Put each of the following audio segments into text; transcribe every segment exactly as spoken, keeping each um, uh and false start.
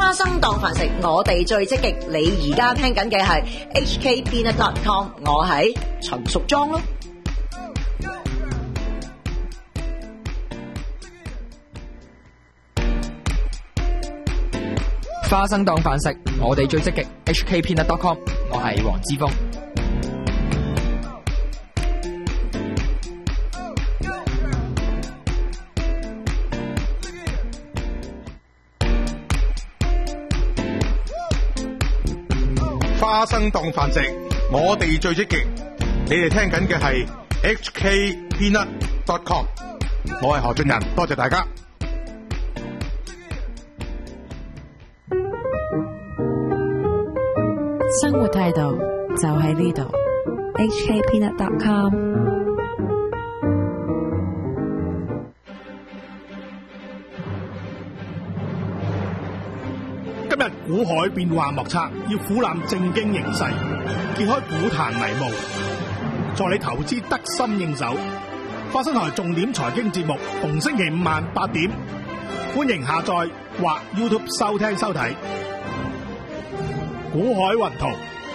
花生當飯食，我哋最積極。你而家聽緊嘅係 H K Peanut dot com， 我係陳淑莊咯。 花生當飯食，我哋最積極。H K Peanut dot com， 我係黃之鋒。 花生當飯食，我哋最積極。你哋聽緊嘅係 H K Peanut dot com， 我係何俊仁，多謝大家。 生活態度就喺呢度 ，H K Peanut dot com。 今日股海變幻莫測，要俯瞰正經形勢，揭開股壇迷霧，助你投資得心應手。花生台重點財經節目，逢星期五晚八點，歡迎下載或 YouTube 收聽收睇。股海雲圖，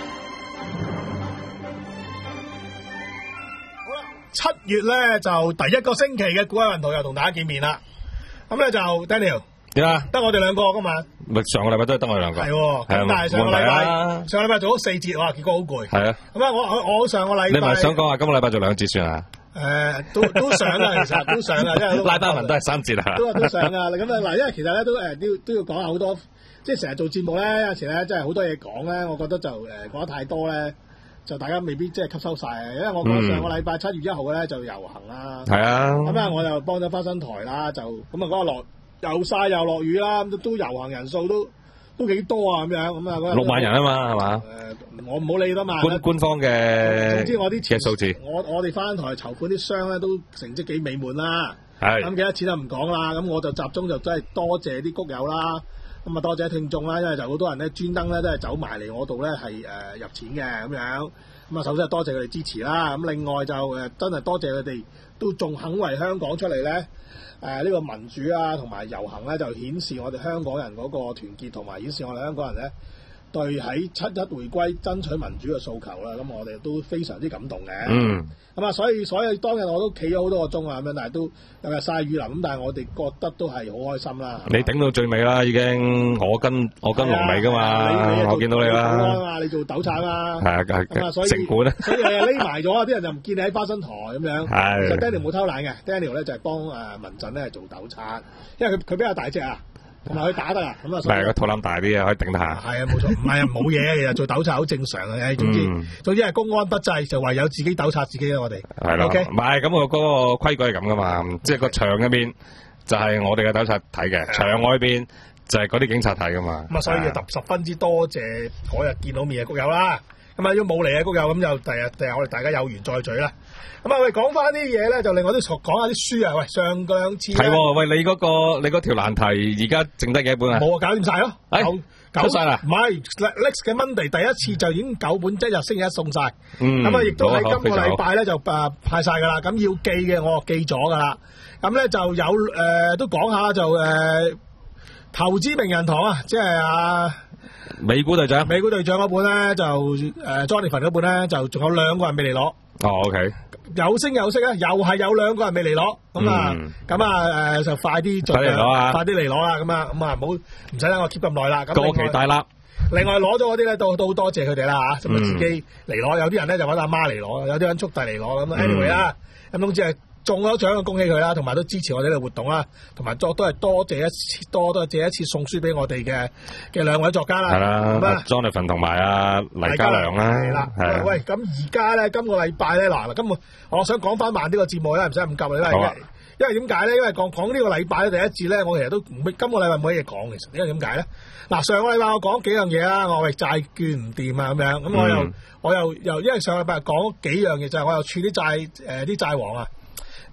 好啦，七月咧就第一個星期嘅股海雲圖又同大家見面啦。咁咧就 Daniel。 點啊？ 得我哋兩個噶嘛？ 咪上個禮拜都係得我哋兩個。係， 咁但係上個禮拜，上個禮拜做咗四節，哇，結果好攰。係啊。咁啊，我我上個禮拜， 你咪想講話今個禮拜做兩節算啊？ 誒，都都想啊，其實都想啊，因為拉單文都係三節啊。 都都想啊，咁啊嗱，因為其實咧都誒都都要講下好多，即係成日做節目咧，有時咧真係好多嘢講咧，我覺得就誒講得太多咧，就大家未必即係吸收晒。因為我講上個禮拜七月一號咧就遊行啦。係啊。咁啊，我又幫咗花生台啦，就咁啊嗰個落。又曬又落雨啦，咁都遊行人數都都幾多啊咁樣，咁啊六萬人啊嘛，係嘛？ 誒，我唔好理啦嘛。 官官方嘅， 總之我啲嘅數字， 我我哋翻台籌款啲商咧都成績幾美滿啦。 係。咁幾多錢就唔講啦，咁我就集中就真係多謝啲谷友啦，咁啊多謝聽眾啦，因為就好多人咧專登咧都係走埋嚟我度咧係誒入錢嘅咁樣，咁啊首先係多謝佢哋支持啦，咁另外就誒真係多謝佢哋都仲肯為香港出嚟咧。誒呢、呃這個民主啊，同埋遊行咧，就顯示我哋香港人嗰個團結，同埋顯示我哋香港人咧對喺七一回歸爭取民主嘅訴求啦。咁我哋都非常之感動嘅。嗯。咁啊，所以所以當日我都企咗好多個鐘啊，咁樣，但係都有日曬雨淋，咁但係我哋覺得都係好開心啦。 你頂到最尾啦，已經我跟我跟龍尾噶嘛，你你我見到你啦。 你做斗產啊。 係啊，係。 所以城管咧。 所以匿埋咗，啲人就唔見你喺花生台咁樣。 係。 其實 Daniel 冇偷懶嘅 ，Daniel 咧就係幫誒民陣咧做斗產，因為佢佢比較大隻啊。同埋佢打得啊，咁啊， 係個肚腩大啲啊，可以頂得下。 係啊，冇錯，唔係啊，冇嘢啊，其實做斗賊好正常嘅，總之、嗯、總之係公安不濟，就唯有自己斗賊自己啦，我哋係咯，唔係咁我嗰個規矩係咁噶嘛，即係個場入面就係我哋嘅斗賊睇嘅，場外邊就係嗰啲警察睇噶嘛。咁啊， 所以就十分之多謝嗰日見到面嘅谷友啦。咁啊，如果冇嚟嘅谷友，咁就第日第日我哋大家有緣再聚啦。咁啊，我哋講翻啲嘢咧，就另外都講下啲書啊。喂，上個兩次係喎，喂，你嗰、嗰個你嗰條難題而家剩低幾本啊？ 冇啊，搞掂晒咯， 哎、 九出晒啦。 唔係 Next 嘅 Monday 第一次就已經九本，即日星期一送晒。 嗯。 咁啊，亦都喺今個禮拜咧就誒派晒噶啦。咁要寄嘅我寄咗噶啦。咁咧就有誒、呃、都講下就誒、呃、投資名人堂啊，即係啊。 美股隊長， 美股隊長嗰本咧就誒 Jonathan 嗰本咧就仲有兩個人未嚟攞。 哦 ，OK， 有聲有色啊，又係有兩個人未嚟攞，咁啊，咁啊誒就快啲快嚟攞啊， 快啲嚟攞啦，咁啊，咁啊唔好唔使等我 keep 咁耐啦。 過期大粒。 另外攞咗嗰啲咧都都多謝佢哋啦嚇，咁啊自己嚟攞，有啲人咧就揾阿媽嚟攞，有啲人速遞嚟攞，咁 anyway 啦，咁總之係。中咗獎，恭喜佢啦，同埋都支持我哋呢個活動啦，同埋都都係多謝一次，多多謝一次送書俾我哋嘅嘅兩位作家啦。係啦 ，Jonathan 同埋阿黎家良啦。係啦， 係。喂，咁而家咧，今個禮拜咧，嗱，今個我想講翻慢啲個節目咧，唔使咁急啦，因為因為點解咧？因為講講呢個禮拜咧，第一節咧，我其實都唔，今個禮拜冇乜嘢講，其實，因為點解咧？嗱，上個禮拜我講幾樣嘢啦，我係債券唔掂啊，咁樣，咁我又、嗯、我又又因為上個禮拜講幾樣嘢，就係、是、我又串啲債誒啲債王啊。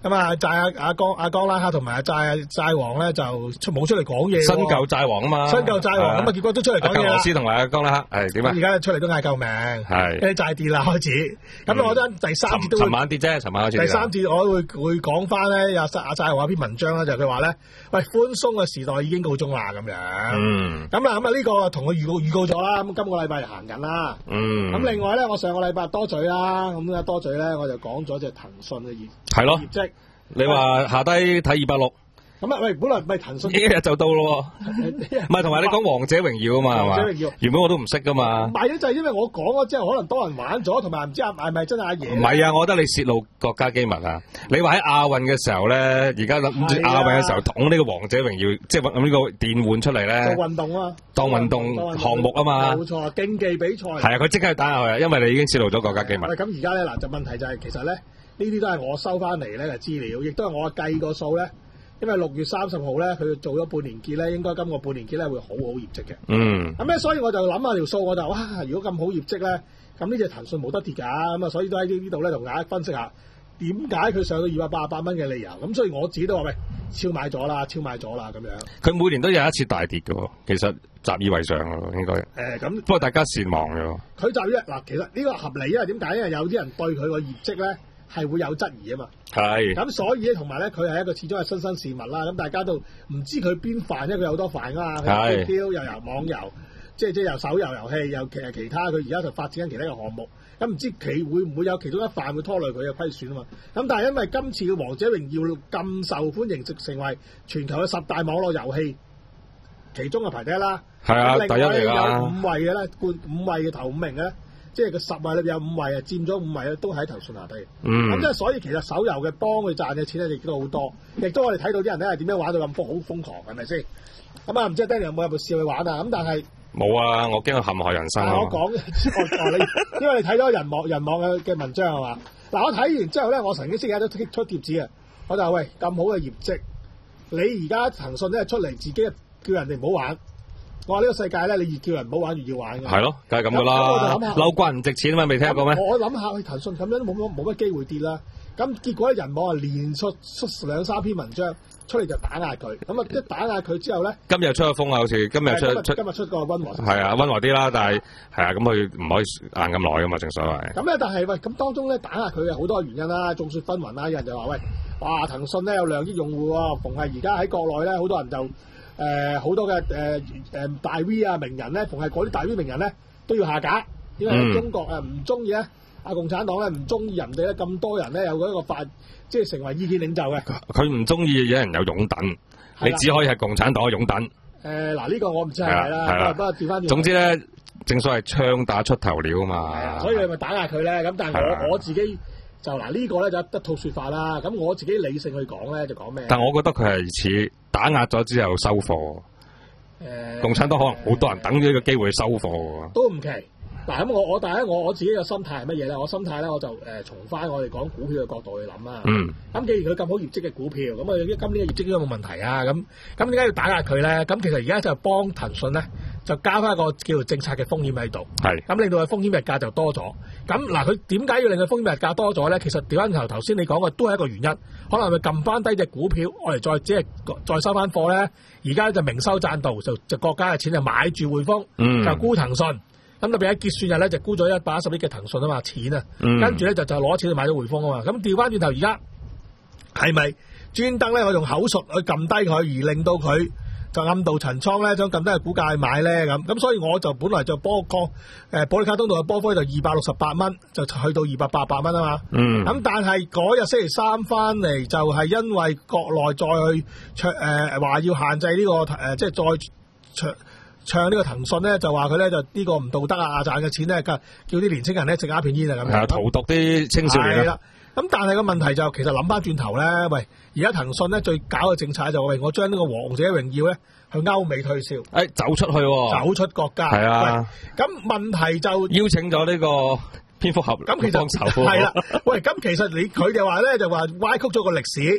咁啊，債阿阿江阿江拉克同埋阿債債王咧就出冇出嚟講嘢。 新舊債王啊嘛， 新舊債王咁啊，結果都出嚟講嘢啦。 俄羅斯同埋阿江拉克係點啊？ 而家出嚟都嗌救命， 係啲債跌啦開始。咁我覺得第三節都會尋晚跌啫，尋晚開始。 第三節我會會講翻咧，阿阿債王一篇文章咧，就佢話咧，喂，寬鬆嘅時代已經告終啦咁樣。 嗯。 咁啊咁啊呢個同佢預告預告咗啦。咁今個禮拜就行緊啦。 嗯。 咁另外咧，我上個禮拜多嘴啦，咁啊多嘴咧，我就講咗隻騰訊嘅業係咯業績。 你話下低睇二百六， 咁啊喂，本來唔係騰訊， 一日就到咯，唔係同埋你講王者榮耀啊嘛，係嘛？ 王者榮耀原本我都唔識噶嘛。 唔係啊，就係因為我講咗之後，可能多人玩咗，同埋唔知係咪真係阿爺。 唔係啊，我覺得你泄露國家機密啊！你話喺亞運嘅時候咧，而家諗住亞運嘅時候捅呢個王者榮耀，即係揾呢個電玩出嚟咧。 做運動啊， 當運動項目啊嘛。 冇錯，競技比賽。 係啊，佢即刻去打下去，因為你已經泄露咗國家機密。 喂，咁而家咧嗱，就問題就係其實咧。呢啲都係我收翻嚟咧嘅資料，亦都係我計個數咧。因為六月三十號咧，佢做咗半年結咧，應該今個半年結咧會好好業績嘅。嗯。咁咧，所以我就諗下條數，我就哇，如果咁好業績咧，咁呢隻騰訊冇得跌㗎。咁啊，所以都喺呢呢度咧同大家分析下點解佢上到二百八十八蚊嘅理由。咁所以我自己都話喂，超買咗啦，超買咗啦咁樣。 佢每年都有一次大跌嘅喎，其實習以為常咯，應該。誒、呃，咁不過大家善忘嘅喎。佢習以嗱，其實呢個合理，因為點解？因為有啲人對佢個業績咧。係會有質疑啊嘛，係咁所以咧，同埋咧，佢係一個始終係新生事物啦。咁大家都唔知佢邊範，因為佢有好多範啊嘛，佢 Q Q 又由網遊，即係即係由手遊遊戲，又其其他，佢而家就發展緊其他嘅項目。咁唔知佢會唔會有其中一範會拖累佢嘅虧損啊嘛？咁但係因為今次嘅《王者榮耀》咁受歡迎，直成為全球嘅十大網絡遊戲，其中嘅排第一啦。係啊，第一嚟啦。有五位嘅咧，冠五位嘅頭五名嘅咧。即係個十位裏邊有五位啊，佔咗五位啊，都喺騰訊下低。嗯。咁即係所以其實手遊嘅幫佢賺嘅錢咧，亦都好多。亦都我哋睇到啲人咧係點樣玩到咁瘋，好瘋狂，係咪先？咁啊，唔知 Danny 有冇有冇試去玩啊？咁但係冇啊，我驚佢陷害人生啊！我講，我你，因為你睇咗人網人網嘅嘅文章係嘛？嗱，我睇完之後咧，我曾經星期一都出出貼紙啊，我就話喂，咁好嘅業績，你而家騰訊咧出嚟自己叫人哋唔好玩。我話呢個世界咧，你越叫人唔好玩，越要玩嘅。係咯，梗係咁噶啦。嬲慣唔值錢啊嘛，未聽過咩？我諗下，騰訊咁樣都冇乜冇乜機會跌啦。咁結果人網啊連出出兩三篇文章出嚟就打壓佢。咁啊，一打壓佢之後咧，今日出咗風啊，好似今日出出今日出個溫和。係啊，溫和啲啦，但係係啊，咁佢唔可以硬咁耐噶嘛，正所謂。咁咧，但係喂，咁當中咧打壓佢嘅好多原因啦，眾說紛紜啦。有人就話喂，哇，騰訊咧有兩億用戶喎，逢係而家喺國內咧，好多人就。誒好、呃、多嘅誒誒大 V 啊名人咧，逢係嗰啲大 V 名人咧都要下架，因為中國誒唔中意咧，啊共產黨咧唔中意人哋咧咁多人咧有嗰一個法，即係成為意見領袖嘅。佢唔中意有人有擁躉，你只可以係共產黨嘅擁躉。誒嗱呢個我唔知係咪啦，不過調翻轉。總之咧，正所謂槍打出頭鳥啊嘛。所以你咪打壓佢咧，咁但係我我自己。就嗱呢個咧就一套説法啦，咁我自己理性去講咧就講咩？但我覺得佢係似打壓咗之後收貨。誒、呃，共產黨可能好多人等咗呢個機會收貨喎。都唔奇。嗱咁我我但係我我自己嘅心態係乜嘢咧？我心態咧我就誒、呃、從翻我哋講股票嘅角度去諗啊。嗯。咁既然佢咁好業績嘅股票，咁啊今年嘅業績應該冇問題啊。咁咁點解要打壓佢咧？咁其實而家就幫騰訊咧。就加翻一個叫做政策嘅風險喺度，係咁令到佢風險溢價就多咗。咁嗱，佢點解要令佢風險溢價多咗咧？其實調翻頭頭先你講嘅都係一個原因，可能佢撳翻低隻股票，我哋再只係再收翻貨咧。而家就明修棧道，就就國家嘅錢就買住匯豐，嗯、就沽騰訊。咁特別喺結算日咧就沽咗一百一十億嘅騰訊啊嘛，錢啊，嗯、跟住咧就就攞錢去買咗匯豐啊嘛。咁調翻轉頭而家係咪專登咧？我用口述去撳低佢，而令到佢。就暗度陳倉咧，將咁低嘅股價去買咧咁，咁所以我就本來就波降誒保利卡通道嘅波幅就二百六十八蚊，就去到二百八十八蚊啊嘛。嗯。咁但係嗰日星期三翻嚟就係因為國內再去唱誒話要限制呢、這個誒、呃，即係再唱唱呢個騰訊咧，就話佢咧就呢個唔道德啊，賺嘅錢咧，叫啲年青人咧食鴉片煙啊咁樣。係啊，荼毒啲青少年啦。咁但係個問題就其實諗翻轉頭咧，喂，而家騰訊咧最搞嘅政策就係、喂、我將呢個王者榮耀咧去歐美推銷，誒、哎、走出去、哦，走出國家，係啊。咁問題就邀請咗呢個蝙蝠俠咁其實係啦，喂，咁其實你佢哋話咧就話歪曲咗個歷史，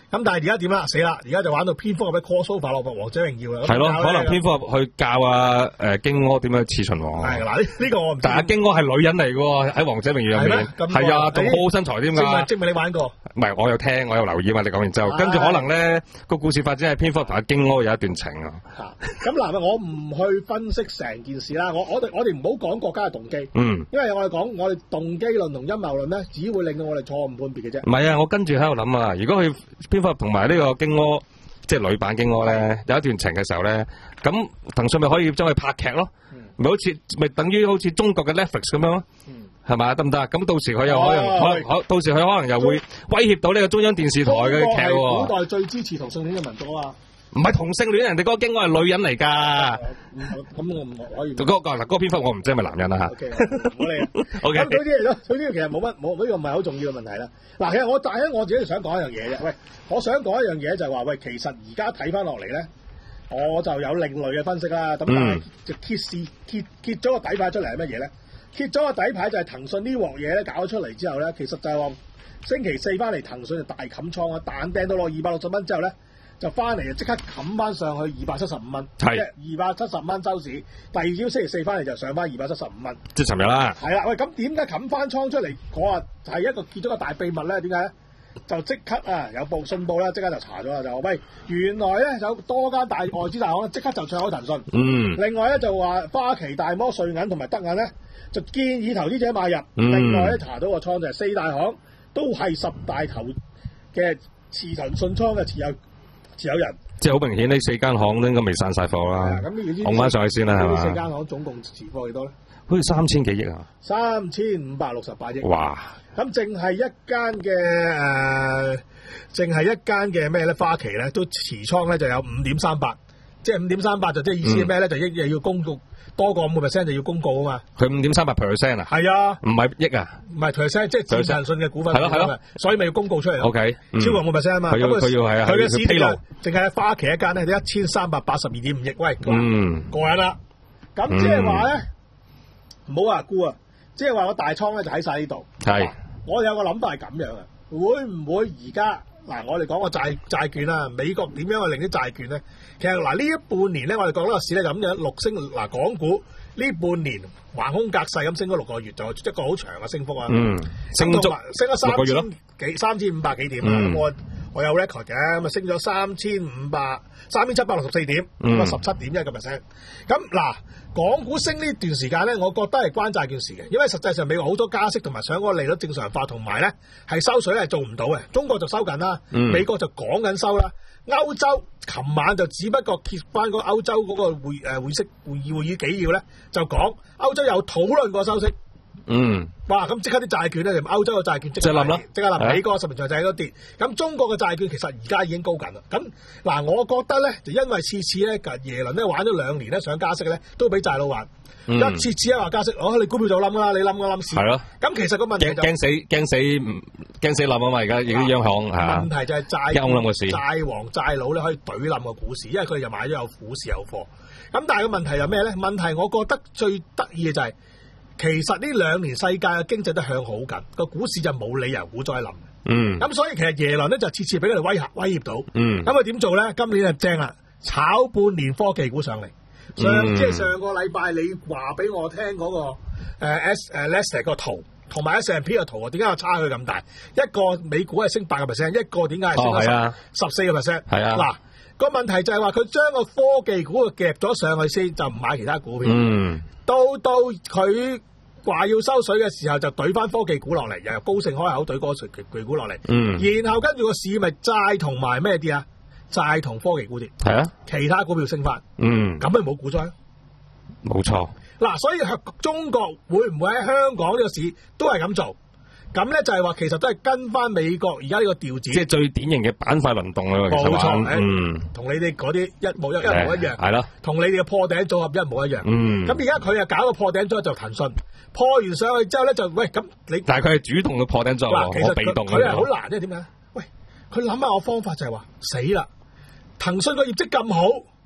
咁但係而家點啦？死啦！而家就玩到蝙蝠俠嘅 crossover 落《王者榮耀》啦。 係咯，可能蝙蝠俠去教啊誒荊軻點樣刺秦王。 係嗱，呢呢個我唔知。 但係荊軻係女人嚟嘅喎，喺《王者榮耀》入面。係啊，仲好好身材添㗎。 證明證明你玩過。 唔係，我有聽，我有留意嘛。你講完之後，跟住可能咧個故事發展係蝙蝠俠同阿荊軻有一段情啊。 咁嗱，我唔去分析成件事啦。我我哋我哋唔好講國家嘅動機。 嗯。因為我哋講我哋動機論同陰謀論咧，只會令到我哋錯誤判別嘅啫。 唔係啊，我跟住喺度諗啊，如果佢蝙蝠俠同埋呢個荊軻，即係女版荊軻咧，有一段情嘅時候咧，咁騰訊咪可以將佢拍劇咯，咪、嗯、好似咪等於好似中國嘅 Netflix 咁樣咯，係咪、嗯？得唔得？咁到時佢又可能、哦、可能可到時佢可能又會威脅到呢個中央電視台嘅劇喎。 古代最支持同性戀嘅民族啊！ 唔係同性戀，人哋嗰個荊軻係女人嚟㗎。 咁我唔可以。 嗰、那個嗱，嗰個蝙蝠我唔知係咪男人啦嚇。 O K， 唔好理啊。O K。咁嗰啲嚟咯，嗰啲其實冇乜冇呢個唔係好重要嘅問題啦。嗱，其實我但係我自己想講一樣嘢啫。喂，我想講一樣嘢就係話，喂，其實而家睇翻落嚟咧，我就有另類嘅分析啦。咁但係就揭示揭揭咗個底牌出嚟係乜嘢咧？揭咗個底牌就係騰訊呢鑊嘢咧搞咗出嚟之後咧，其實就係話星期四翻嚟騰訊就大冚倉啊，彈掟到落二百六十蚊之後咧。就翻嚟就即刻冚翻上去二百七十五蚊，即係二百七十蚊收市。第二朝星期四翻嚟就上翻二百七十五蚊， 即係尋日啦。 係啦，喂，咁點解冚翻倉出嚟？我話係一個揭咗個大秘密咧。點解咧？就即刻啊有報信報啦，即刻就查咗啦，就話喂，原來咧有多間大外資大行即刻就唱好騰訊。嗯。另外咧就話花旗、大摩、瑞銀同埋德銀咧就建議投資者買入。嗯。另外咧查到個倉就係四大行都係十大頭嘅持騰訊倉嘅持有。持有人， 即係好明顯，呢四間行都應該未散晒貨啦。咁你要講翻上去先啦，係嘛？ 呢四間行總共持貨幾多咧？ 好似三千幾億啊！ 三千五百六十八億。 哇！ 咁淨係一間嘅誒，淨係一間嘅咩咧？花旗咧都持倉咧就有五點三八，即係五點三八就即係意思係咩咧？就一日要公告多過五個 percent 就要公告啊嘛。佢五點三八 percent 啊？係啊，唔係億啊？唔係 percent，即係佔騰訊嘅股份。係咯係咯，所以咪要公告出嚟咯。O K，超過五個 percent 啊嘛。佢要佢要係啊，佢嘅市值淨係花旗一間咧，一千三百八十二點五億。喂，嗯，過癮啦。咁即係話咧，唔好話估啊，即係話我大倉咧就喺晒呢度。係，我有個諗法係咁樣啊，會唔會而家嗱我哋講個債債券啦，美國點樣去令啲債券咧？其實嗱呢一半年咧，我哋講呢個市咧就咁樣六升嗱，港股呢半年橫空格勢咁升咗六個月，就一個好長嘅升幅啊！嗯，升足升咗三千幾三千五百幾點啊！咁、嗯、我我有 record 嘅，咁啊升咗三千五百三千七百六十四點，咁啊十七點一個 percent。咁嗱，港股升呢段時間咧，我覺得係關債件事嘅，因為實際上美國好多加息同埋想嗰個利率正常化，同埋咧係收水係做唔到嘅。中國就收緊啦，嗯、美國就講緊收啦。歐洲琴晚就只不過揭翻個歐洲嗰個會誒會息會議會議紀要咧，就講歐洲有討論過收息。嗯，哇！咁即刻啲債券咧，就歐洲嘅債券即刻冧啦，即刻冧。美國十年長債都跌，咁中國嘅債券其實而家已經高緊啦。咁嗱，我覺得咧，就因為次次咧，耶倫咧玩咗兩年咧，想加息咧，都俾債佬玩。嗯、一次次一話加息，哦，你股票就冧啦，你冧嘅冧市。係咯。咁其實個問題就驚死驚死驚死冧啊嘛！而家而家央行嚇。問題就係債債王債佬咧可以懟冧個股市，因為佢哋又買咗有股市有貨。咁但係個問題係咩咧？問題我覺得最得意嘅就係、是。其實呢兩年世界嘅經濟都向好緊，個股市就冇理由股災冧。嗯，咁所以其實耶倫咧就次次俾佢哋威嚇威脅到。嗯，咁佢點做咧？今年就正啦，炒半年科技股上嚟。上、嗯、即係上個禮拜你話俾我聽嗰、那個誒 S 誒 Nasdaq 個圖，同埋 S and P 個圖啊，點解個差距咁大？一個美股係升八個 percent， 一個點解係升咗十四個 percent？係啊，嗱個問題就係話佢將個科技股夾咗上去先，就唔買其他股票。嗯。到到佢話要收水嘅時候，就懟翻科技股落嚟，又由高盛開口懟嗰個巨股落嚟。嗯，然後跟住個市咪債同埋咩跌啊？債同科技股跌。係啊，其他股票升翻。嗯，咁咪冇股災。冇錯。嗱，所以中國會唔會喺香港呢個市都係咁做？咁咧就係話，其實都係跟翻美國而家呢個調子，即係最典型嘅板塊輪動啦。冇錯，嗯，同你哋嗰啲一模一一模一樣，係咯，同你哋嘅破頂組合一模一樣。嗯，咁而家佢又搞個破頂組合就騰訊，破完上去之後咧就喂咁你，但係佢係主動嘅破頂組合，我被動嘅。佢係好難啫，點解？喂，佢諗下個方法就係話死啦，騰訊個業績咁好，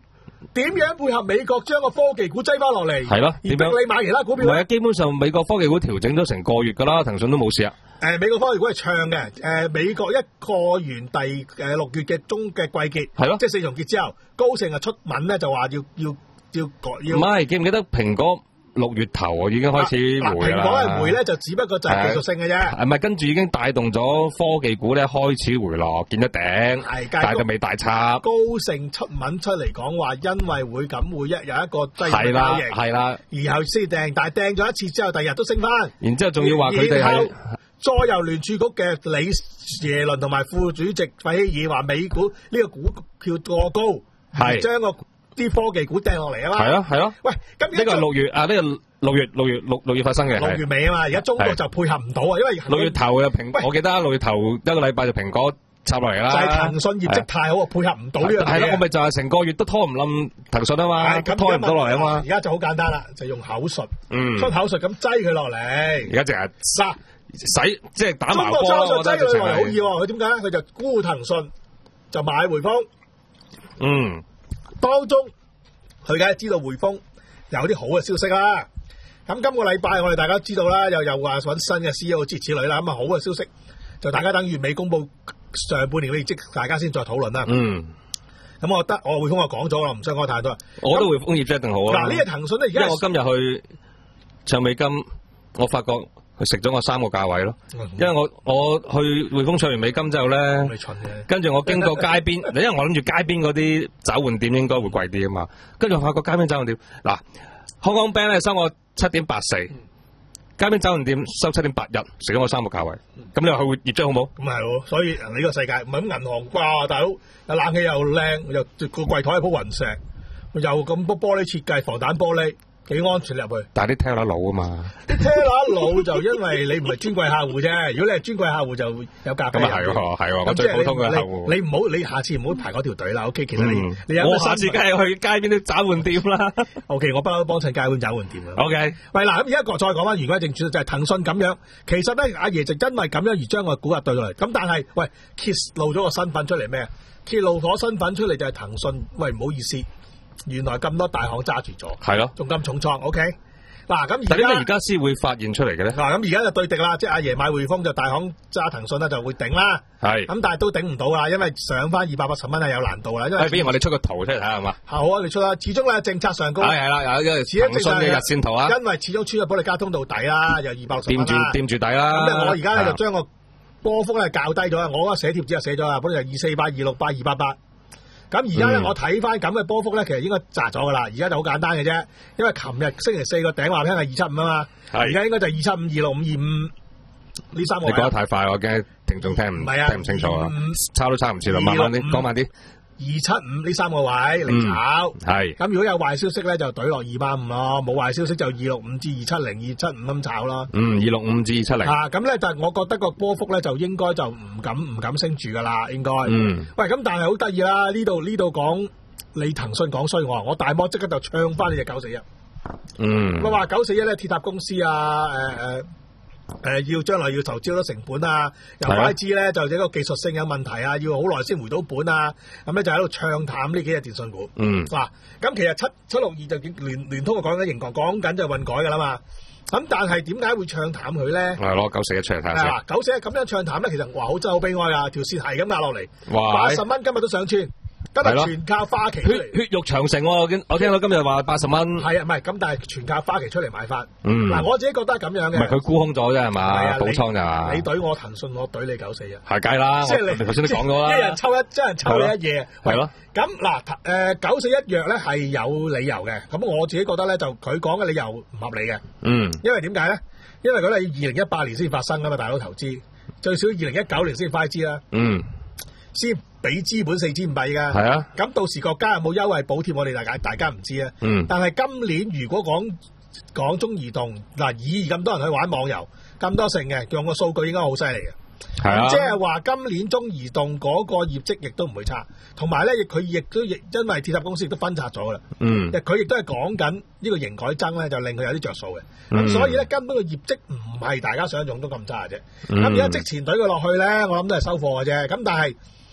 點樣配合美國將個科技股擠翻落嚟？ 係咯， 而逼點樣你買其他股票咧？ 唔係啊，基本上美國科技股調整咗成個月㗎啦，騰訊都冇事啊。 誒、美國科技股係唱嘅，誒、美國一過完第誒六月嘅中嘅季結， 係咯即係四重結之後，高盛啊出文咧就話要要要改要。 唔係，記唔記得蘋果六月頭啊已經開始嗱回啦？ 蘋果係回咧，就只不過就係技術性嘅啫。 係咪跟住已經帶動咗科技股咧開始回落，見咗頂， 係但係就未大插。 高盛出文出嚟講話，因為會咁會一有一個低係啦， 交易， 係啦， 然後先掟，但係掟咗一次之後，第二日都升翻。 然之後仲要話佢哋然後係再由聯儲局嘅理耶倫同埋副主席費希爾話美股呢個股票過高， 係將個啲科技股掟落嚟啊嘛。 係咯係咯。 喂，咁呢個係六月啊，呢個六月六月六六月發生嘅。 六月尾啊嘛，而家中國係就配合唔到啊，因為六月頭嘅蘋， 喂我記得六月頭一個禮拜就蘋果插落嚟啦。 就係騰訊業績太好啊，配合唔到呢樣嘢。 係咯，我咪就係成個月都拖唔冧騰訊啊嘛， 係咁拖唔到落嚟啊嘛而。家就好簡單啦，就用口述， 嗯， 出口述咁擠佢落嚟。 而家淨係嗱， 使即係打中國麻波咯， 手術擠我覺得直情佢落嚟好易係。 喎，佢點解咧？佢就沽騰訊，就買匯豐。 嗯， 當中佢梗係知道匯豐有啲好嘅消息啦。咁今個禮拜我哋大家知道啦，又又話揾新嘅 C E O 諸如此類啦。咁啊好嘅消息就大家等月尾公佈上半年嘅業績，大家先再討論啦。 嗯， 咁我覺得我匯豐我講咗啦，唔想講太多。 我都匯豐業績一定好啊。 嗱呢個騰訊咧而家因為我今日去唱美金，我發覺佢食咗我三個價位咯。因為我我去匯豐唱完美金之後咧， 你蠢嘅， 跟住我經過街邊，因為我諗住街邊嗰啲找換店應該會貴啲啊嘛。跟住我發覺街邊找換店嗱，香港 bank 咧收我七點八四，街邊找換店收七點八一，食咗我三個價位。咁你話佢會業績好冇？ 咁係喎。所以你呢個世界唔係咁銀行啩，大佬有冷氣又靚，又個櫃台係鋪雲石，又咁多玻璃設計，防彈玻璃。幾安全入去， 但係啲聽得老啊嘛， 啲聽拿佬就因為你唔係專櫃客戶啫。如果你係專櫃客戶就有價咁啊係喎，係喎，我最普通嘅客戶。 你唔好，你下次唔好排嗰條隊啦。O K， 其實你你有我下次梗係去街邊啲找換店啦。 O K， 我不嬲都幫襯街邊找換店啦。 O K， 喂嗱，咁而家再講翻言歸正傳，就係騰訊咁樣。其實咧，阿爺就因為咁樣而將個股價對落嚟。咁但係喂，揭露咗個身份出嚟咩？揭露咗身份出嚟就係騰訊。喂，唔好意思，原來咁多大行揸住咗， 係咯， 仲咁重倉。O K。嗱咁但係點解而家先會發現出嚟嘅咧？ 嗱咁而家就對敵啦，即係阿爺買匯豐就大行揸騰訊啦，就會頂啦。 係咁，但係都頂唔到啦，因為上翻二百八十蚊係有難度啦。因為誒，比如我哋出個圖出嚟睇下係嘛？ 好啊，你出啦。始終咧政策上高係係啦，有一個騰訊嘅日線圖啊， 因為始終穿咗保利加通道底啦，有二百六十蚊掂住掂住底啦。 咁我而家咧就將個波幅咧較低咗啦。我嗰個寫貼紙就寫咗啦，本來就二四八、二六八、二八八。咁而家咧，我睇翻咁嘅波幅咧，其實應該窄咗噶啦。而家就好簡單嘅啫，因為琴日星期四個頂話聽係二七五啊嘛，而家應該就係二七五、二六五、二五呢三個。 你講得太快，我驚聽眾聽唔聽唔清楚啊！抄都抄唔切啦，慢慢啲，講慢啲。 二七五呢三個位嚟炒， 係。 咁如果有壞消息咧，就懟落二百五咯；冇壞消息就二六五至二七零、二七五咁炒咯。 嗯，二六五至二七零。 啊，咁咧就我覺得個波幅咧就應該就唔敢唔敢升住噶啦，應該。 嗯。 喂，咁但係好得意啦，呢度呢度講你騰訊講衰我，我大摩即刻就唱翻你隻九四一。 嗯。 我話九四一咧，鐵塔公司啊，誒、呃、誒。誒、呃，要將來要投資好多成本啊，又 Y G 咧就一個技術性有問題啊，要好耐先回到本啊，咁咧就喺度唱淡呢幾隻電信股。 嗯， 嗱、啊，咁其實七七六二就聯聯通講緊盈國講緊就混改噶啦嘛，咁但係點解會唱淡佢咧？ 係攞九四一出嚟睇下先。 嗱，九四一咁樣唱淡咧，其實哇好真係好悲哀啊，條線係咁壓落嚟， 哇， 八十蚊今日都上穿。今日全靠花旗出嚟， 血肉長城喎！我見我聽到今日話八十蚊， 係啊，唔係咁，但係全靠花旗出嚟買翻。 嗯， 嗱，我自己覺得係咁樣嘅。 唔係佢沽空咗啫係嘛？ 係啊， 補倉咋？ 你懟我騰訊，我懟你九四一。 係計啦， 即係你頭先都講咗啦。 一人抽一，一人抽你一嘢。 係咯。 咁嗱，誒九四一藥咧係有理由嘅。咁我自己覺得咧，就佢講嘅理由唔合理嘅。 嗯。因為點解咧？因為嗰啲係二零一八年先發生噶嘛，大佬投資最少二零一九年先快資啦。 嗯。 先俾資本四千五百㗎， 係啊， 咁到時國家有冇優惠補貼，我哋大家大家唔知啊。 嗯， 但係今年如果講講中移動嗱，以咁多人去玩網遊，咁多成嘅，用個數據應該好犀利嘅。 係啊， 即係話今年中移動嗰個業績亦都唔會差，同埋咧，佢亦都亦因為鐵塔公司亦都分拆咗㗎啦。 嗯， 佢亦都係講緊呢個營改增咧，就令佢有啲着數嘅。咁、 嗯、 所以咧，根本個業績唔係大家想象中咁差嘅啫。咁嗯、 而家即前隊佢落去咧，我諗都係收貨嘅啫。咁但係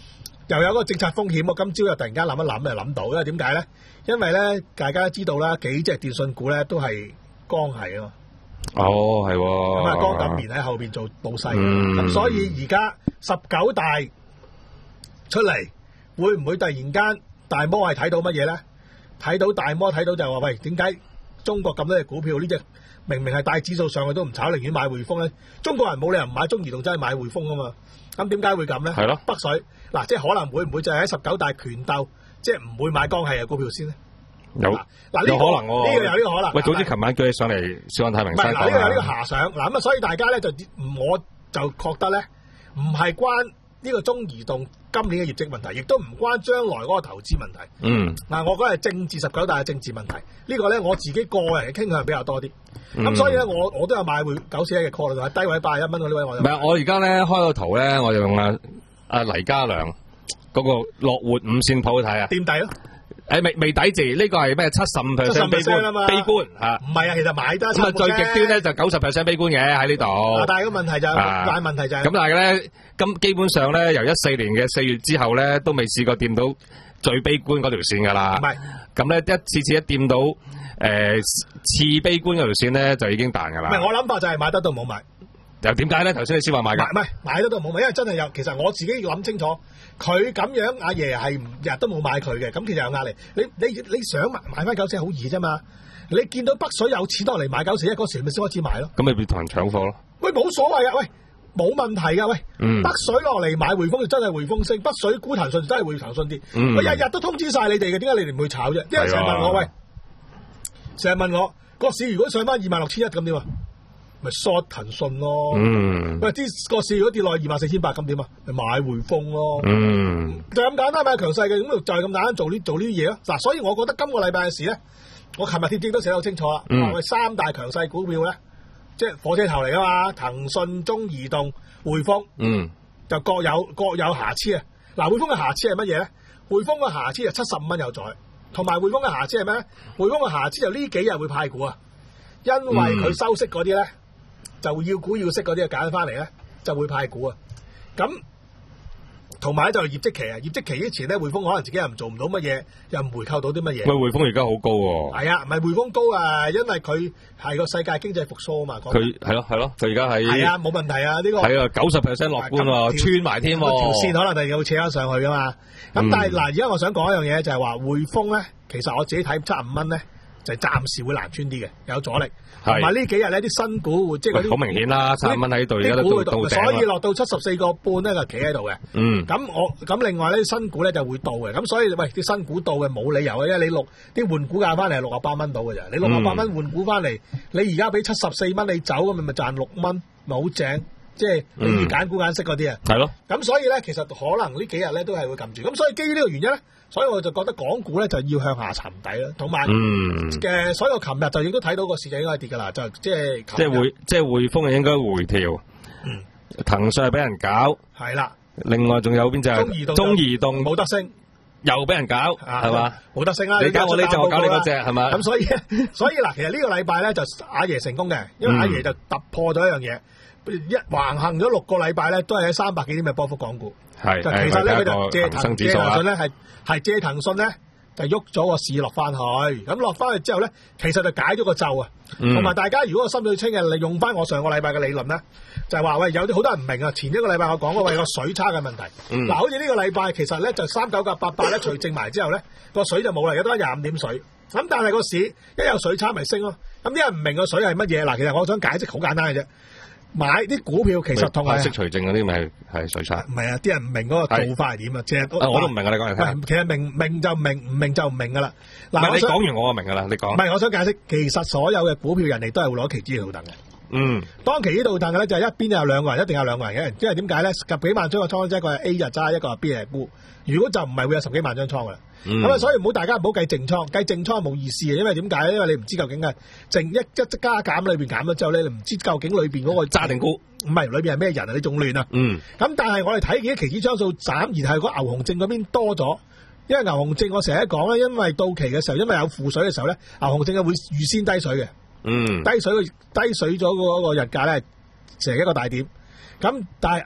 又有嗰個政策風險，我今朝又突然間諗一諗就諗到，因為點解咧？因為咧，大家都知道啦，幾隻電信股咧都係江系啊嘛。 哦，係喎。 咁啊，江錦棉喺後邊做老細，咁、 嗯、 所以而家十九大出嚟，會唔會突然間大摩係睇到乜嘢咧？睇到大摩睇到就係話，喂，點解中國咁多隻股票呢隻明明係帶指數上去都唔炒，寧願買匯豐咧？中國人冇理由唔買中移動，真係買匯豐啊嘛。咁點解會咁咧？ 係咯， 北水嗱，即係可能會唔會就係喺十九大權鬥，即係唔會買江系嘅股票先咧？ 有嗱，呢、這個、 有可能喎、啊， 呢、這個有呢個可能。 喂，早知琴晚叫你上嚟少安太平山講。 唔係嗱，呢、這個有呢個遐想嗱，咁啊，所以大家咧就我就覺得咧，唔係關呢個中移動今年嘅業績問題，亦都唔關將來嗰個投資問題。 嗯。嗱， 我覺得係政治十九大嘅政治問題。這個、呢個咧我自己個人嘅傾向比較多啲。咁、嗯、所以咧，我我都有買匯九四一嘅 call 喺低位八十一蚊嗰啲位我有。唔係， 我而家咧開個圖咧，我就用阿阿黎家良嗰個樂活五線譜睇啊。 墊底咯。 誒，未未抵字，呢、這個係咩？七十五 percent 悲觀，悲觀吓。唔係啊，其實買得。咁啊， 最極端咧就九十 percent 悲觀嘅喺呢度。 但係個問題就係、是，啊、但係問題就係、是。 咁但係咧，咁基本上咧，由一四年嘅四月之後咧，都未試過掂到最悲觀嗰條線噶啦。 唔係。 咁咧，一次次一掂到誒、呃、次悲觀嗰條線咧，就已經彈噶啦。 唔係，我諗法就係買得到冇買。 又點解咧？頭先你先話買㗎。 唔係買得到冇買，因為真係有。其實我自己諗清楚，佢咁樣阿爺係日日都冇買佢嘅，咁其實有壓力。你你你想買買翻九四一好易啫嘛？你見到北水有錢落嚟買九四一嗰時，咪先開始買咯。 咁咪變同人搶貨咯？ 喂，冇所謂啊！喂，冇問題㗎！喂，嗯、北水落嚟買匯豐就真係匯豐升，北水沽騰訊就真係會騰訊跌。我日日都通知晒你哋嘅，點解你哋唔去炒啫？因為成日問我，喂，成日問我個市如果上翻二萬六千一咁點啊？咪 short 騰訊咯，嗯、喂，啲個市如果跌落二萬四千八咁點啊？咪買匯豐咯，嗯、就咁簡單買強勢嘅，咁就係咁簡單做呢做呢啲嘢咯。嗱，所以我覺得今個禮拜嘅事咧，我琴日貼紙都寫得好清楚啦。嗯、我哋三大強勢股票咧，即係火車頭嚟噶嘛，騰訊、中移動、匯豐，嗯、就各有各有瑕疵啊。嗱，匯豐嘅瑕疵係乜嘢咧？匯豐嘅瑕疵就七十五蚊有在，同埋匯豐嘅瑕疵係咩咧？匯豐嘅瑕疵就呢幾日會派股啊，因為佢收息嗰啲咧。嗯就要股要息嗰啲啊揀翻嚟咧，就會派股啊。咁同埋咧就係業績期啊，業績期之前咧匯豐可能自己又唔做唔到乜嘢，又唔回購到啲乜嘢。喂， 匯豐而家好高喎。係啊，唔係匯豐高啊，因為佢係個世界經濟復甦啊嘛。 佢係咯係咯，佢而家係係啊，冇問題啊，呢、這個係啊，九十 percent 樂觀喎，穿埋添喎。 條線可能就要扯翻上去噶嘛。咁、嗯、但係嗱，而家我想講一樣嘢就係話匯豐咧，其實我自己睇七十五蚊咧。就係暫時會難穿啲嘅，有阻力。同埋呢幾日呢啲新股即係嗰啲好明顯啦，三蚊喺度，而家都到頂。 所以落到七十四個半咧就企喺度嘅。嗯。咁我咁另外呢啲新股咧就會到嘅。咁所以喂啲新股到嘅冇理由嘅，因為你六啲換股價翻嚟係六十八蚊到嘅啫。你六十八蚊換股翻嚟，嗯、你而家俾七十四蚊你走咁咪咪賺六蚊，咪好正。即係你要揀股揀息嗰啲啊。係咯、嗯。咁所以咧，其實可能呢幾日咧都係會撳住。咁所以基於呢個原因咧。所以我就覺得港股咧就要向下沉底啦，同埋嘅，所以我琴日就亦都睇到個市就應該跌噶啦，就即係即係匯即係匯豐應該回調，嗯，騰訊係俾人搞， 係啦， 另外仲有邊隻？中移動，中移動冇得升， 又俾人搞，係嘛？ 冇得升啦！ 你搞我呢隻，我搞你嗰隻，係嘛？ 咁所以所以嗱，其實呢個禮拜咧就阿爺成功嘅，因為阿爺就突破咗一樣嘢，一橫行咗六個禮拜咧都係喺三百幾點嘅波幅港股。係，其實咧佢就借騰借騰訊咧係係借騰訊咧就喐咗個市落翻去，咁落翻去之後咧，其實就解咗個咒啊。同埋、嗯、大家如果個心水清嘅，利用翻我上個禮拜嘅理論咧，就係、是、話喂有啲好多人唔明啊。前一個禮拜我講過喂個水差嘅問題，嗱、嗯、好似呢個禮拜其實咧就三九九八八咧除淨埋之後咧個水就冇啦，有得廿五點水。咁但係個市一有水差咪升咯。咁啲人唔明個水係乜嘢？嗱，其實我想解釋好簡單嘅啫。買啲股票其實同係息除淨嗰啲咪係水差， 唔係啊！啲人唔明嗰個做法係點啊？即係我都唔明啊！你講嚟聽。 其實明明就明，唔明就唔明噶啦。嗱， 你講完我就明噶啦。你講。 唔係，我想解釋，其實所有嘅股票人哋都係會攞期指嚟倒騰嘅。嗯。當期指倒騰嘅咧，就係一邊有兩個人，一定有兩個人嘅。因為點解咧？十幾萬張嘅倉，即係一個係 A 日揸，一個係 B 日沽。如果就唔係會有十幾萬張倉噶啦。咁啊、嗯，所以唔好大家唔好計淨倉，計淨倉冇意思嘅，因為點解咧？因為你唔知究竟係淨一一加減裏邊減咗之後咧，你唔知究竟裏邊嗰個揸定沽，唔係裏邊係咩人啊？你仲亂啊！嗯。咁但係我哋睇見啲期指張數斬，而係個牛熊證嗰邊多咗，因為牛熊證我成日講咧，因為到期嘅時候，因為有負水嘅時候咧，牛熊證係會預先低水嘅。嗯。低水低水咗嗰個日價咧，成一個大點。咁但係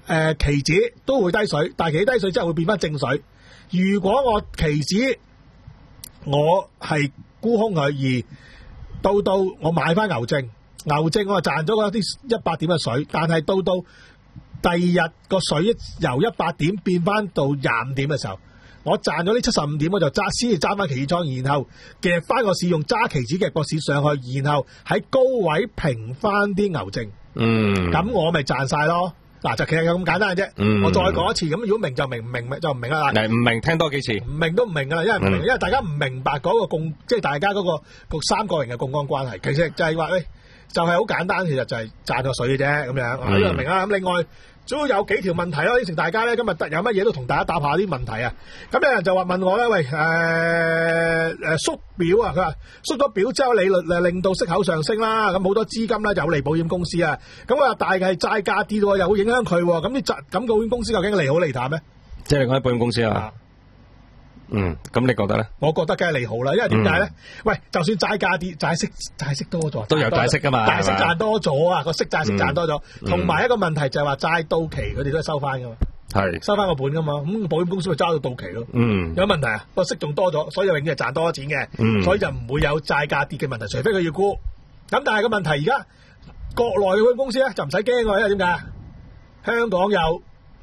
誒期指都會低水，但係期指低水之後會變翻正水。如果我期指我係沽空佢，而到到我買翻牛證，牛證我賺咗嗰啲一百點嘅水，但係到到第二日個水由一百點變翻到廿五點嘅時候，我賺咗呢七十五點，我就揸先至揸翻期指倉，然後夾翻個市用揸期指夾個市上去，然後喺高位平翻啲牛證。嗯，咁我咪賺晒咯。嗱，就其實咁簡單嘅啫。嗯，我再講一次，咁如果明就明，唔明就唔明啦。 唔明聽多幾次， 唔明都唔明噶啦，因為唔明，嗯、因為大家唔明白嗰個共，即係大家嗰、嗰個個三個人嘅槓桿關係，其實就係話咧，就係、是、好簡單，其實就係賺個水嘅啫，咁樣。呢、嗯、個明啦。咁另外，都有幾條問題咯。應承大家咧，今日有乜嘢都同大家答下啲問題啊。咁有人就話問我咧，喂，誒、呃、誒縮表啊，佢話縮咗表之後，利率誒令到息口上升啦，咁好多資金咧有利保險公司啊。咁啊，大嘅係債價跌喎，又會影響佢喎。咁啲債咁保險公司究竟利好利淡咧？即係你講啲保險公司啊？嗯，咁你覺得咧？我覺得梗係利好啦，因為點解咧？嗯、喂，就算債價跌，債息債息多咗，都有債息噶嘛，債息賺多咗啊，個息債息賺多咗，同埋、嗯、一個問題就係話債到期佢哋都係收翻噶嘛，係收翻個本噶嘛，咁保險公司咪揸到到期咯。嗯，有問題啊？個息仲多咗，所以永遠係賺多咗錢嘅，嗯、所以就唔會有債價跌嘅問題，除非佢要沽。咁但係個問題而家國內嘅保險公司咧就唔使驚喎，因為點解？香港有。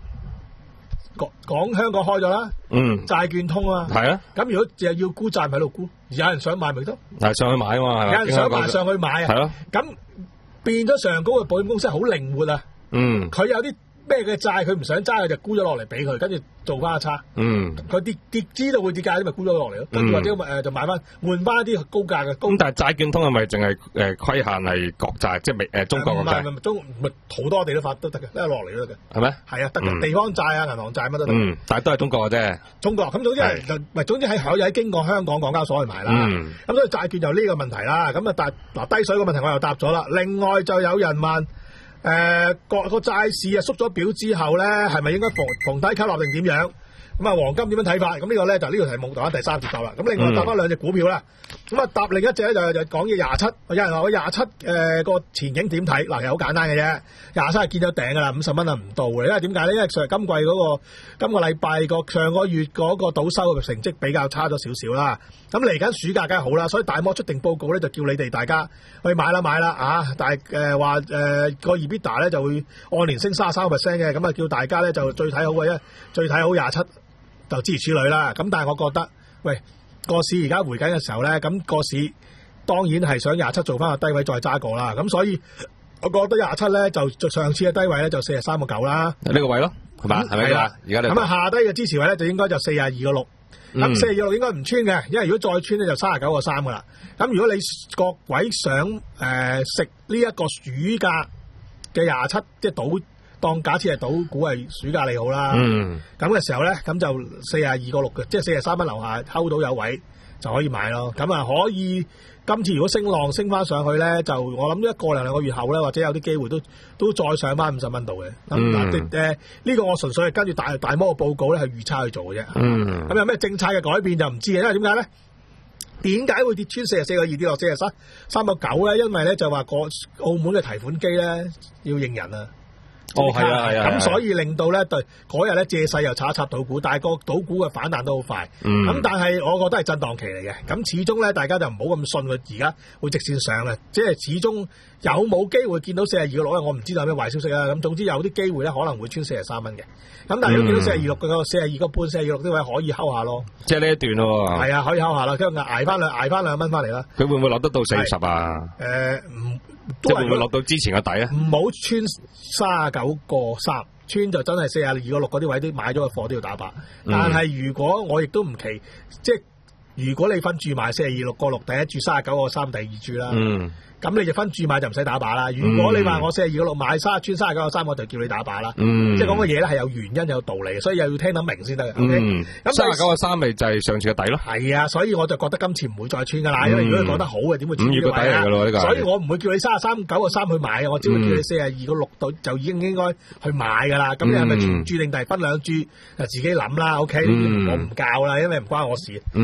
講香港開咗啦，嗯，債券通啊，係啊，咁如果淨係要沽債咪喺度沽，有人想買咪得，係上去買啊嘛，有人想買上去買啊，係咯，咁變咗上高嘅保險公司好靈活啊，嗯，佢有啲咩嘅債佢唔想揸，佢就沽咗落嚟俾佢，跟住做翻個差，嗯，佢跌跌知道會跌價，咁咪沽咗落嚟咯，跟住或者誒就買翻換翻一啲高價嘅。咁但係債券通係咪淨係誒規限係國債，即係美誒中國嘅債？唔係唔係中咪好多地都發都得嘅，一落嚟都得嘅。係咩？係啊，得嘅，地方債啊、銀行債乜都得。嗯，但係都係中國嘅啫。中國咁總之係就唔係總之係可以喺經過香港港交所去買啦。嗯，咁所以債券就呢個問題啦。咁啊，但嗱低水個問題我又答咗啦。另外就有人問。誒、呃，個個債市啊縮咗表之後咧，係咪應該逢逢低吸納定點樣？咁啊，黃金點樣睇法？咁呢個咧就呢個題目答翻第三節答啦。咁另外答翻兩隻股票啦。咁啊，答另一隻咧就就講嘢廿七。有人話我廿七誒個前景點睇？嗱，其實好簡單嘅啫。廿七係見咗頂噶啦，五十蚊啊唔到嘅。因為點解咧？因為上今季嗰、那個今個禮拜個上個月嗰個賭收嘅成績比較差咗少少啦。咁嚟緊暑假梗係好啦，所以大摩出定報告咧，就叫你哋大家去買啦買啦啊！但係誒話誒個 EBITDA 咧就會按年升三十三個 percent 嘅，咁啊叫大家咧就最睇好嘅，最睇好廿七。就諸如此類啦，咁但係我覺得，喂，個市而家回緊嘅時候咧，咁個市當然係想廿七做翻個低位再揸過啦，咁所以我覺得廿七咧就上次嘅低位咧就四十三個九啦，呢個位咯，係嘛，係咪啊？而家咁啊下低嘅支持位咧就應該就四十二個六，咁四十二個六應該唔穿嘅，因為如果再穿咧就三十九個三噶啦，咁如果你各位想誒食呢一個暑假嘅廿七，即係賭。當假設係賭股係暑假利好啦，咁嘅、嗯、時候咧，咁就四十二個六嘅，即係四十三蚊樓下睺到有位就可以買咯。咁啊可以，今次如果升浪升翻上去咧，就我諗一個兩兩個月後咧，或者有啲機會都都再上翻五十蚊度嘅。咁嗱誒呢個我純粹係跟住大大摩嘅報告咧係預測去做嘅啫。咁、嗯、有咩政策嘅改變就唔知嘅，因為點解咧？點解會跌穿四十四個二跌落四十三三個九咧？因為咧就話個澳門嘅提款機咧要認人啊。哦，係啊，係啊，咁所以令到咧，對嗰日咧借勢又插一插賭股，但係個賭股嘅反彈都好快。咁、嗯、但係我覺得係震盪期嚟嘅。咁始終咧，大家就唔好咁信佢而家會直線上嘅，即係始終有冇機會見到四十二個六咧？我唔知道有咩壞消息啊。咁總之有啲機會咧，可能會穿四十三蚊嘅。咁但係如果見到四十二六個四十二個半、四十二六啲位可以睺下咯。即係呢一段咯。係啊，可以睺下啦，跟住捱翻兩捱翻兩蚊翻嚟啦。佢會唔會落得到四十啊？誒唔。即係會唔會落到之前嘅底啊？唔好穿三十九個三，穿就真係四十二個六嗰啲位都買咗個貨都要打靶。嗯、但係如果我亦都唔奇，即係如果你分注買四十二六個六第一注，三十九個三第二注啦。嗯。咁你就分注買就唔使打靶啦。如果你話我四十二個六買三穿三十九個三，我就叫你打靶啦。嗯。即係講嘅嘢咧係有原因有道理，所以又要聽得明先得。嗯。咁三十九個三咪就係上次嘅底咯。係啊，所以我就覺得今次唔會再穿噶啦，因為如果你講得好嘅，點會穿呢個底啊？所以我唔會叫你三十三九個三去買，我只會叫你四十二個六度就已經應該去買噶啦。咁你係咪注定係分兩注就自己諗啦？O K，我唔教啦，因為唔關我事。嗯。咁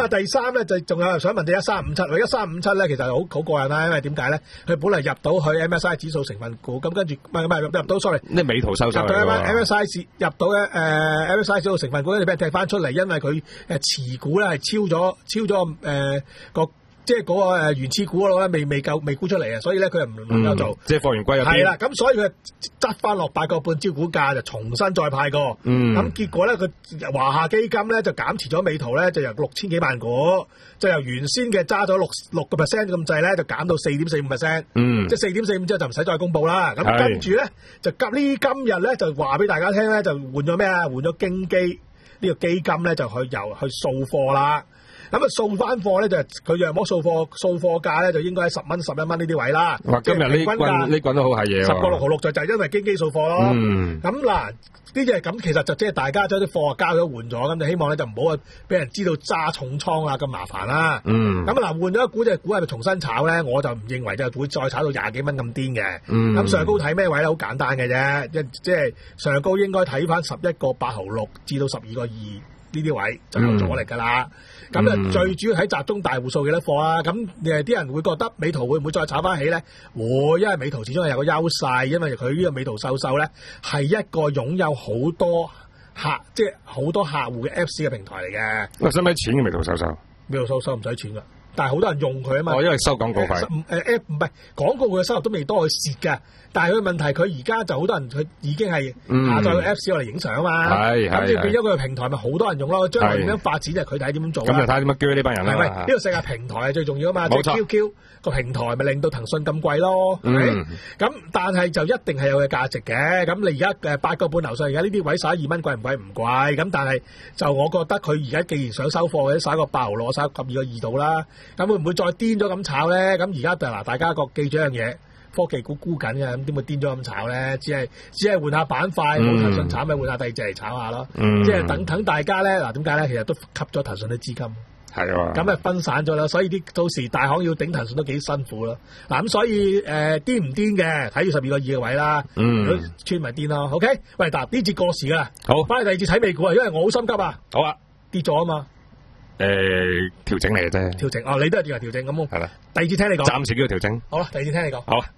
啊，第三咧就仲有人想問你一三五七，一三五七咧其實好好過癮啦，因為點解咧？佢本嚟入到去 M S I 指數成分股，咁跟住唔係唔係入入到 sorry， 呢美圖秀秀入到 M S I 入到咧誒 M S I 指數成分股，跟住俾人踢翻出嚟，因為佢誒持股咧係超咗超咗誒個。即係嗰個原始股嗰度咧，未未夠未沽出嚟啊，所以咧佢又唔能夠做。 嗯、即係貨源歸入邊。 係啦，咁所以佢執翻落八個半招股價，就重新再派過。 嗯。咁結果咧，佢華夏基金咧就減持咗美圖咧，就由六千幾萬股，就由原先嘅揸咗六六個 percent 咁滯咧，就減到四點四五 percent。嗯。即係四點四五之後就唔使再公佈啦。咁跟住咧就今呢今日咧就話俾大家聽咧，就換咗咩啊？換咗京基呢、這個基金咧就去由去掃貨啦。咁啊掃翻貨咧就佢約摸掃貨掃貨價咧就應該喺十蚊十一蚊呢啲位啦。 哇！今日呢棍呢棍都好係嘢喎。十個六毫六就就係因為京基掃貨咯。嗯。咁嗱呢啲係咁，其實就即係大家將啲貨交咗換咗，咁就希望咧就唔好俾人知道揸重倉啊咁麻煩啦。嗯。咁嗱換咗一股隻股係咪重新炒咧？我就唔認為就會再炒到廿幾蚊咁癲嘅。嗯。咁上高睇咩位咧？好簡單嘅啫，一即係上高應該睇翻十一個八毫六至到十二個二。呢啲位就有阻力㗎啦，咁啊、嗯、最主要喺集中大戶數幾多貨啊？咁誒啲人會覺得美圖會唔會再炒翻起咧？會，因為美圖始終係有個優勢，因為佢呢個美圖秀秀咧係一個擁有好多客，即係好多客戶嘅 Apps 嘅平台嚟嘅。 喂，使唔使錢嘅美圖秀秀？ 美圖秀秀唔使錢㗎。但係好多人用佢啊嘛， 哦，因為收廣告費。 誒 app 唔係廣告佢嘅收入都未多，佢蝕㗎。但係佢問題，佢而家就好多人佢已經係下載個 Apps 攞嚟影相啊嘛。係係。咁你變咗佢個平台咪好多人用咯？將來點樣發展就係佢睇點樣做。咁就睇點樣叫呢班人啦。係咪呢個世界平台係最重要啊嘛？冇錯。即係 Q Q 個平台咪令到騰訊咁貴咯。嗯。咁但係就一定係有嘅價值嘅。咁你而家誒八個半樓上，而家呢啲位十一二蚊貴唔貴？唔貴。咁但係就我覺得佢而家既然想收貨嘅，使個八毫六，使十二個二度啦。咁會唔會再癲咗咁炒咧？咁而家就嗱，大家個記住一樣嘢，科技股沽緊嘅，咁點會癲咗咁炒咧？只係只係換下板塊，冇騰訊炒咪換下第二隻嚟炒下咯。嗯、即係等等大家咧，嗱點解咧？其實都吸咗騰訊啲資金，係啊，咁啊分散咗啦。所以啲到時大行要頂騰訊都幾辛苦咯。嗱咁所以誒癲唔癲嘅，睇住十二個二嘅位啦。嗯，穿咪癲咯。OK，喂，嗱呢節過時噶啦，好，翻去第二節睇美股啊，因為我好心急啊。好啊，跌咗啊嘛。 誒，調整嚟嘅啫。調整哦，你都係要調整咁。係啦。第二次聽你講。暫時叫調整。 好啦，第二次聽你講。 好啊。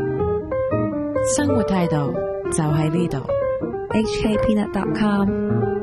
生活態度就喺呢度。H K Peanut dot com